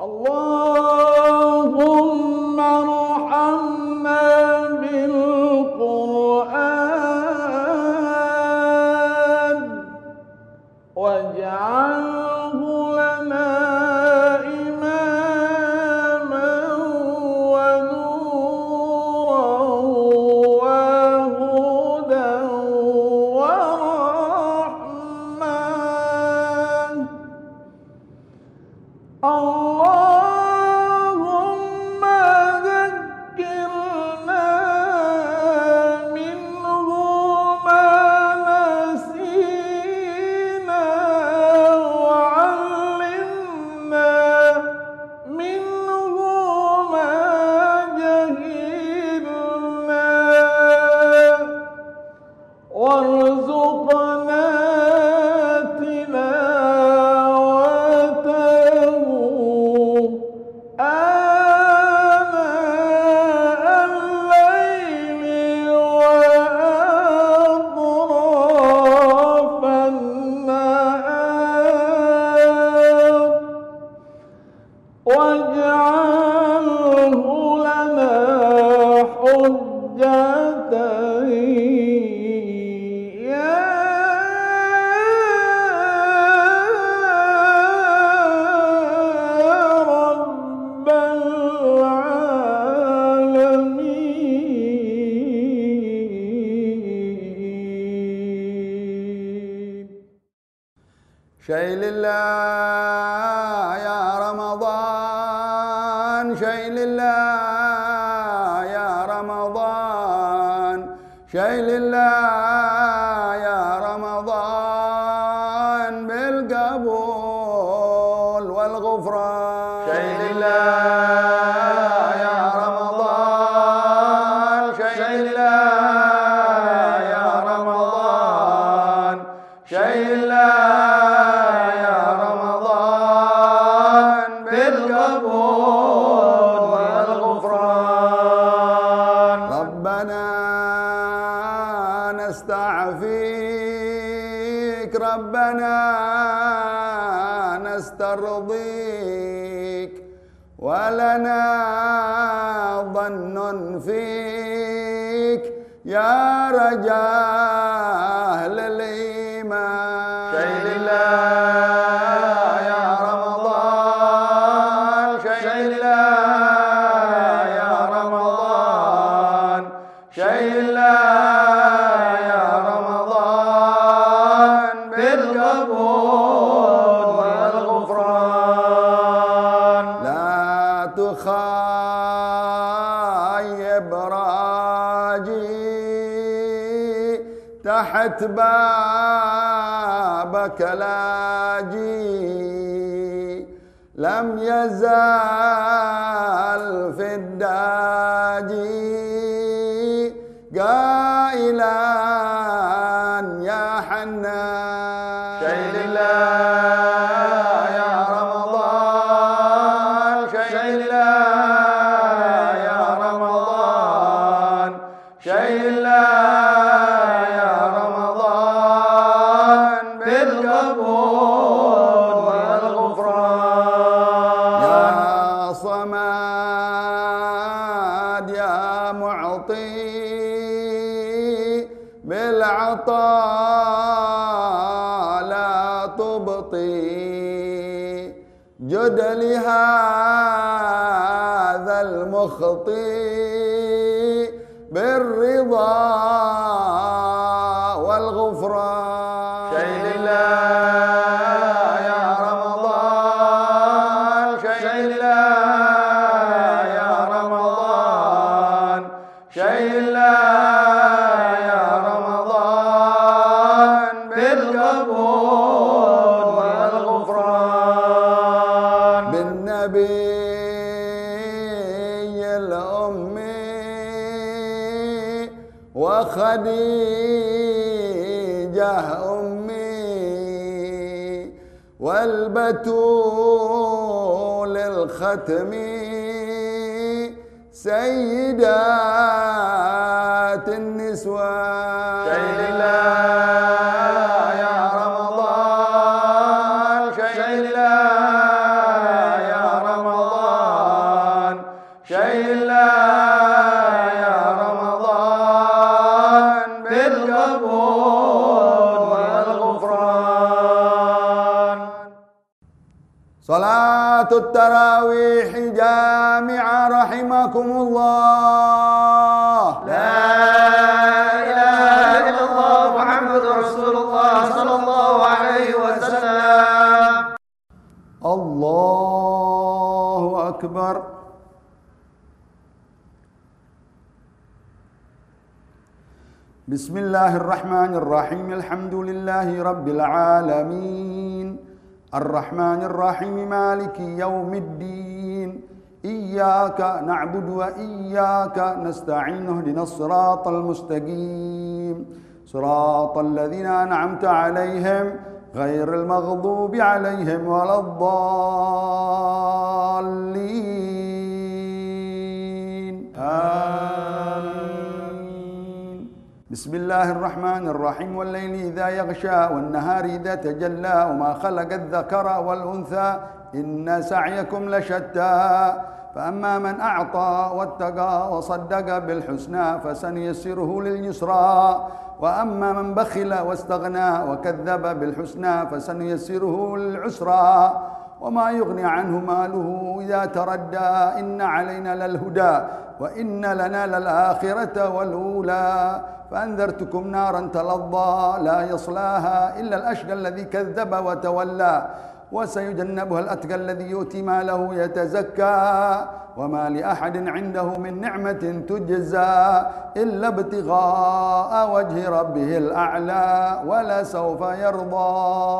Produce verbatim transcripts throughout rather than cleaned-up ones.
اللهم ارحمنا بالقرآن واجعله لنا إماما ونورا وهدى ورحمة. اللهم ذكرنا منه ما نسينا وعلمنا منه ما جهلنا وارزقنا واجعله لنا حجة يا رب العالمين. شيء لله يا رمضان، شيء لله يا رمضان، شيء لله يا رمضان بالقبول والغفران. شيء لله يا رمضان، شيء لله يا رمضان، شيء لله نستعفيك ربنا نسترضيك ولنا ظن فيك يا رجاء للإيمان. شيء لله يا رمضان، شيء لله يا رمضان، شيء لله خايب راجي تحت بابك لاجي لم يزال في الداجي قائلا يا حنان. شيء لله بالعطاء لا تبطي جد لهذا المخطي بالرضا والغفران. شيء لله يا رمضان، شيء لله يا رمضان، شيء لله وخديجة أمي والبتول الختم سيدات النسوان. شيء لله يا رمضان، شيء لله يا رمضان. صلاة التراويح جامعة رحمكم الله. لا إله إلا الله محمد رسول الله صلى الله عليه وسلم. الله أكبر. بسم الله الرحمن الرحيم. الحمد لله رب العالمين الرحمن الرحيم مالك يوم الدين إياك نعبد وإياك نستعين اهدنا الصراط المستقيم صراط الذين أنعمت عليهم غير المغضوب عليهم ولا الضالين آمين. بسم الله الرحمن الرحيم والليل إذا يغشى والنهار إذا تجلى وما خلق الذكر والأنثى إن سعيكم لشتى فأما من أعطى واتقى وصدق بالحسنى فسنيسره لليسرى وأما من بخل واستغنى وكذب بالحسنى فسنيسره للعسرى وما يغني عنه ماله إذا تردى إن علينا للهدى وإن لنا للآخرة والأولى فأنذرتكم نارا تلظى لا يصلاها إلا الأشقى الذي كذب وتولى وسيجنبها الأتقى الذي يؤتي ماله يتزكى وما لأحد عنده من نعمة تجزى إلا ابتغاء وجه ربه الأعلى ولسوف يرضى.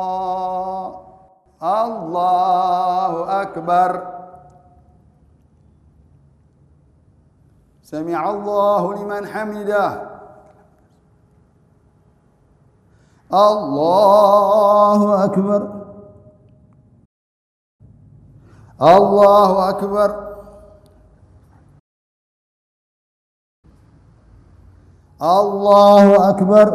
الله أكبر. سمع الله لمن حمده. الله أكبر. الله أكبر. الله أكبر.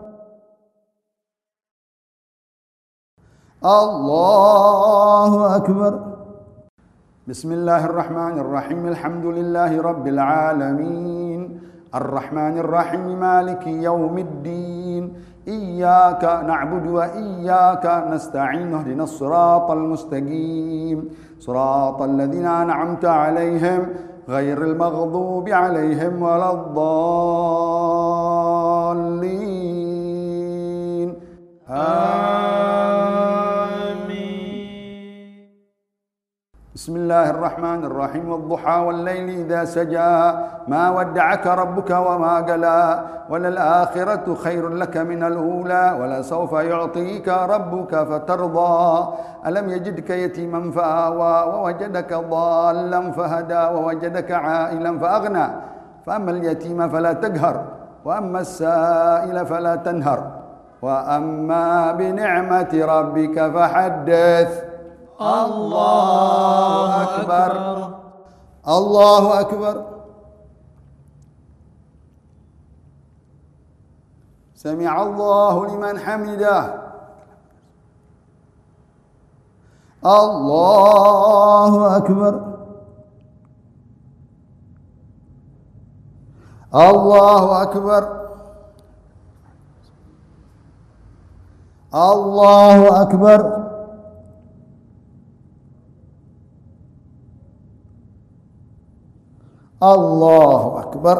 الله أكبر. بسم الله الرحمن الرحيم. الحمد لله رب العالمين الرحمن الرحيم مالك يوم الدين إياك نعبد وإياك نستعين اهدنا الصراط المستقيم صراط الذين أنعمت عليهم غير المغضوب عليهم ولا الضالين آمين. بسم الله الرحمن الرحيم والضحى والليل إذا سجى ما ودعك ربك وما قلى وللآخرة خير لك من الأولى ولسوف يعطيك ربك فترضى ألم يجدك يتيما فآوى ووجدك ضالا فهدى ووجدك عائلا فأغنى فأما اليتيم فلا تقهر وأما السائل فلا تنهر وأما بنعمة ربك فحدث. الله أكبر. الله أكبر. سمع الله لمن حمده. الله أكبر. الله أكبر. الله أكبر. الله أكبر.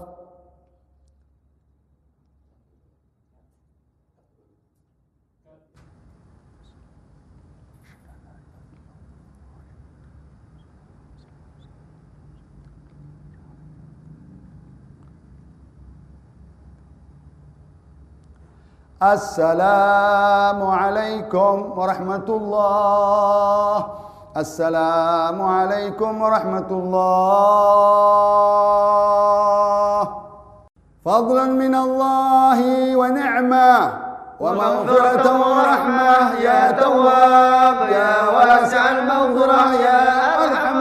السلام عليكم ورحمة الله. السلام عليكم ورحمة الله. فضلا من الله ونعمة ومغفرة ورحمة يا تواب يا واسع المغفرة يا أرحم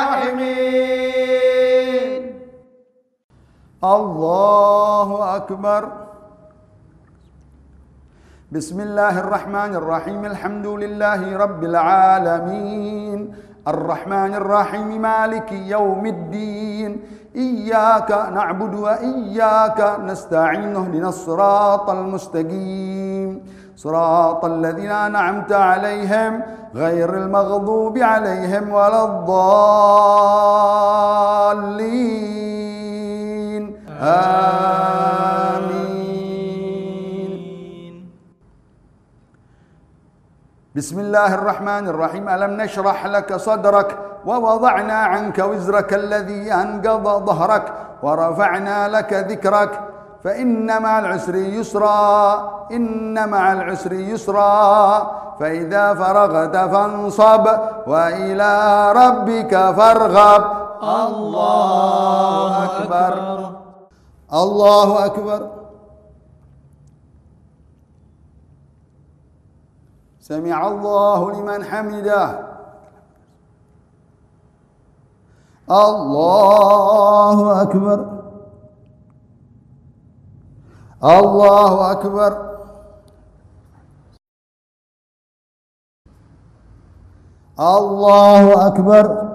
الراحمين. الله أكبر. بسم الله الرحمن الرحيم الحمد لله رب العالمين الرحمن الرحيم مالك يوم الدين إياك نعبد وإياك نستعين اهدنا الصراط المستقيم صراط الذين أنعمت عليهم غير المغضوب عليهم ولا الضالين آمين. بسم الله الرحمن الرحيم. ألم نشرح لك صدرك ووضعنا عنك وزرك الذي أنقض ظهرك ورفعنا لك ذكرك فإن مع العسر يسرا إن مع العسر يسرا فإذا فرغت فانصب وإلى ربك فارغب. الله أكبر. الله أكبر. سمع الله لمن حمده. الله أكبر. الله أكبر. الله أكبر.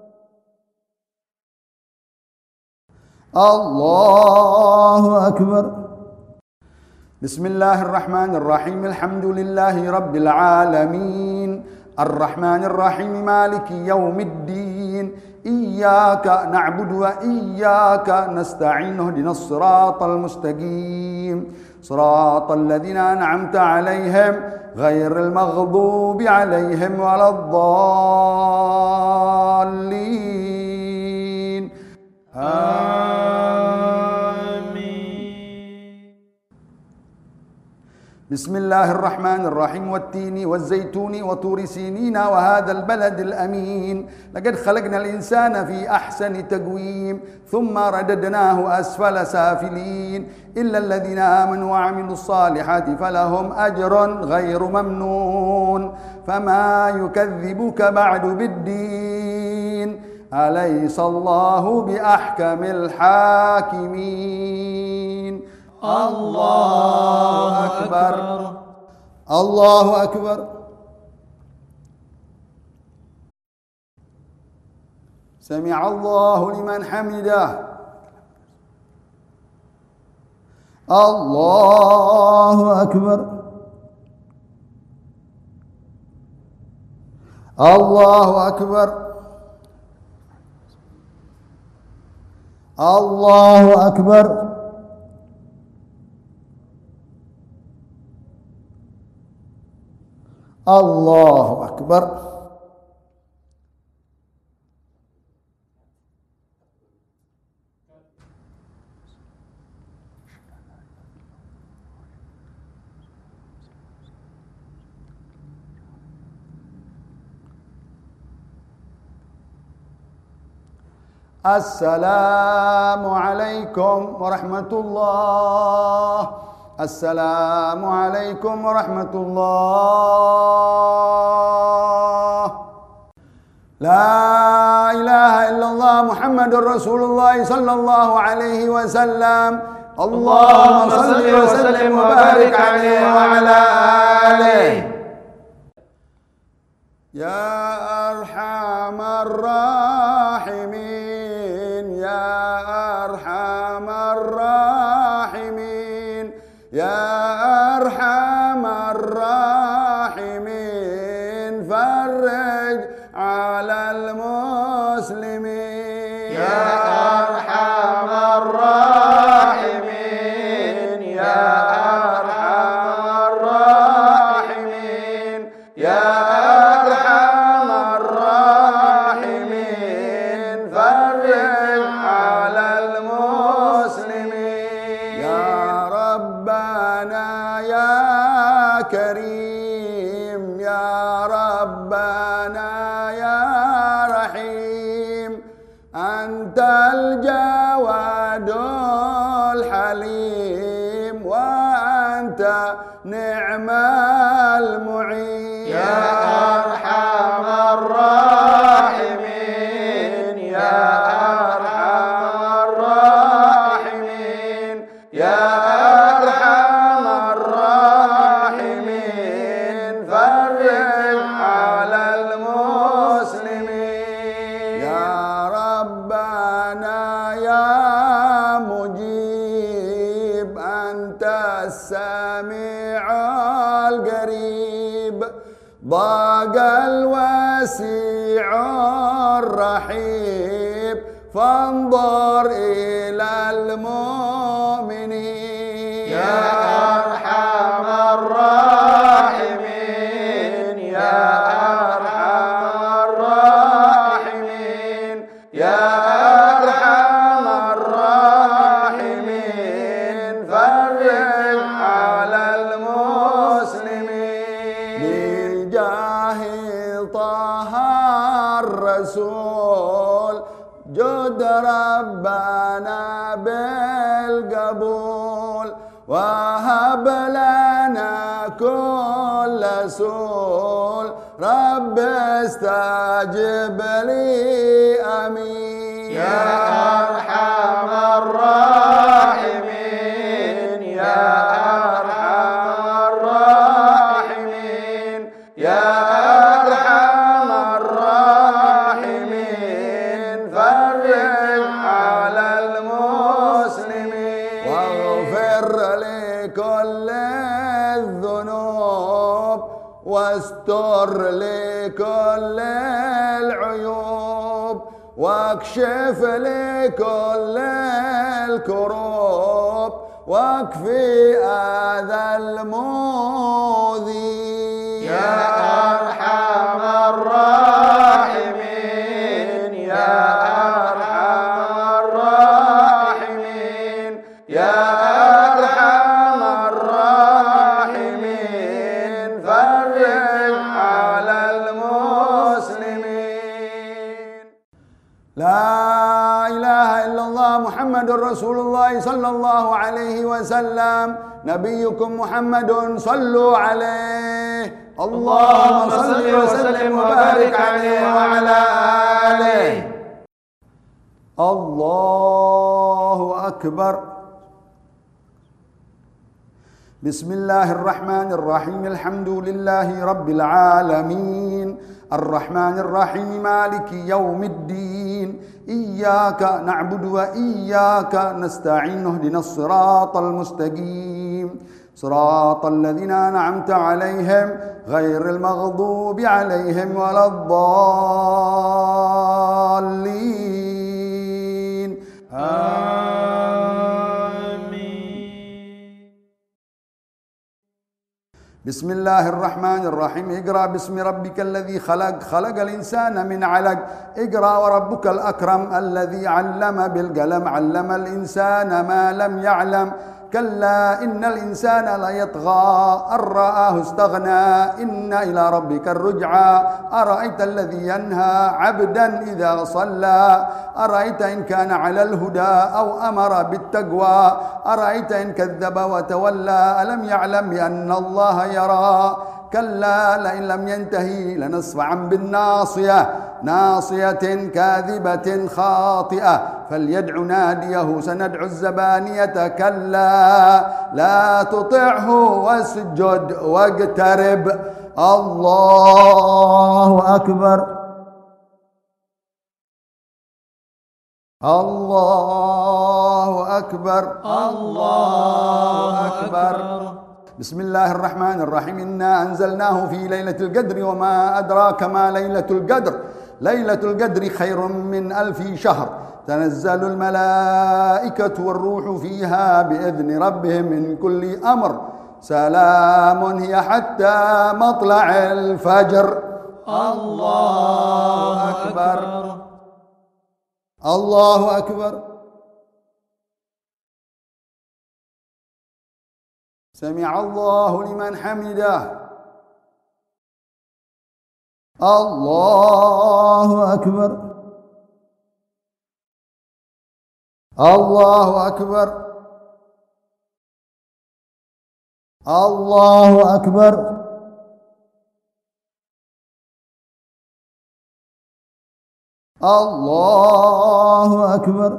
الله أكبر. بسم الله الرحمن الرحيم. الحمد لله رب العالمين الرحمن الرحيم مالك يوم الدين إياك نعبد وإياك نستعين اهدنا الصراط المستقيم صراط الذين أنعمت عليهم غير المغضوب عليهم ولا الضالين آمين. بسم الله الرحمن الرحيم والتين والزيتون وطور سينين وهذا البلد الأمين لقد خلقنا الإنسان في أحسن تقويم ثم رددناه أسفل سافلين إلا الذين آمنوا وعملوا الصالحات فلهم أجر غير ممنون فما يكذبك بعد بالدين أليس الله بأحكم الحاكمين. الله أكبر. الله أكبر. سمع الله لمن حمده. الله أكبر. الله أكبر. الله أكبر. الله أكبر. السلام عليكم ورحمة الله. السلام عليكم ورحمة الله. لا إله إلا الله محمد رسول الله صلى الله عليه وسلم. اللهم صل وسلم وبارك عليه وعلى آله. يا أرحم الراحمين يا أرحم الراحمين يا أرحم الراحمين فرج على المسلمين. يا أرحم الراحمين يا أرحم الراحمين يا أرحم الراحمين فرج على المسلمين. يا ربنا يا كريم يا ربنا يا رحيم أنت الجواد الحليم وأنت نعم المعين. يا أرحم الراحمين يا أرحم الراحمين يا أرحم الراحمين فرج على المسلمين. يا ربنا يا مجيب أنت السميع القريب ضاق الواسع الرحيم فانظر إلى المؤمنين يا أرحم الراحمين يا أرحم الراحمين يا أرحم الراحمين فرج على المسلمين بجاه طه الرسول جد ربنا بالقبول وهب لنا كل سول رب استجب لي امين يا أرحم الراحمين يا أرحم الراحمين يا أرحم الراحمين فرج على المسلمين واغفر لكل الذنوب واستر لكل العيوب واكشف لكل الكروب واكفي اذى المؤذي يا أرحم الراحمين يا أرحم الراحمين يا أرحم الراحمين فرج على المسلمين لا إله إلا الله محمد رسول الله صلى الله عليه وسلم نبيكم محمد صلوا عليه اللهم صل وسلم وبارك عليه وعلى آله. الله أكبر. بسم الله الرحمن الرحيم الحمد لله رب العالمين الرحمن الرحيم مالك يوم الدين إياك نعبد وإياك نستعين اهدنا الصراط المستقيم صراط الذين أنعمت عليهم غير المغضوب عليهم ولا الضالين آمين. بسم الله الرحمن الرحيم اقرأ باسم ربك الذي خلق خلق الإنسان من علق اقرأ وربك الأكرم الذي علم بالقلم علم الإنسان ما لم يعلم كلا إن الإنسان ليطغى أن رآه استغنى إن إلى ربك الرجعى أرأيت الذي ينهى عبدا إذا صلى أرأيت إن كان على الهدى أو أمر بالتقوى أرأيت إن كذب وتولى ألم يعلم بأن الله يرى كلا لئن لم ينتهي لنصفعا بالناصية ناصية كاذبة خاطئة فليدع ناديه سندع الزبانية كلا لا تطعه واسجد واقترب. الله أكبر. الله أكبر. الله أكبر. بسم الله الرحمن الرحيم إنا أنزلناه في ليلة القدر وما أدراك ما ليلة القدر ليلة القدر خير من ألف شهر تنزل الملائكة والروح فيها بإذن ربهم من كل أمر سلام هي حتى مطلع الفجر. الله أكبر. الله أكبر. سمع الله لمن حمده. الله أكبر. الله أكبر. الله أكبر. الله أكبر.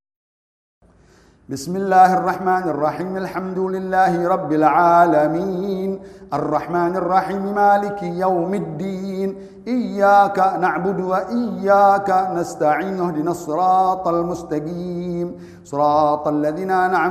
بسم الله الرحمن الرحيم الحمد لله رب العالمين الرحمن الرحيم مالك يوم الدين إياك نعبد وإياك نستعين اهدنا الصراط المستقيم صراط الذين أنعمت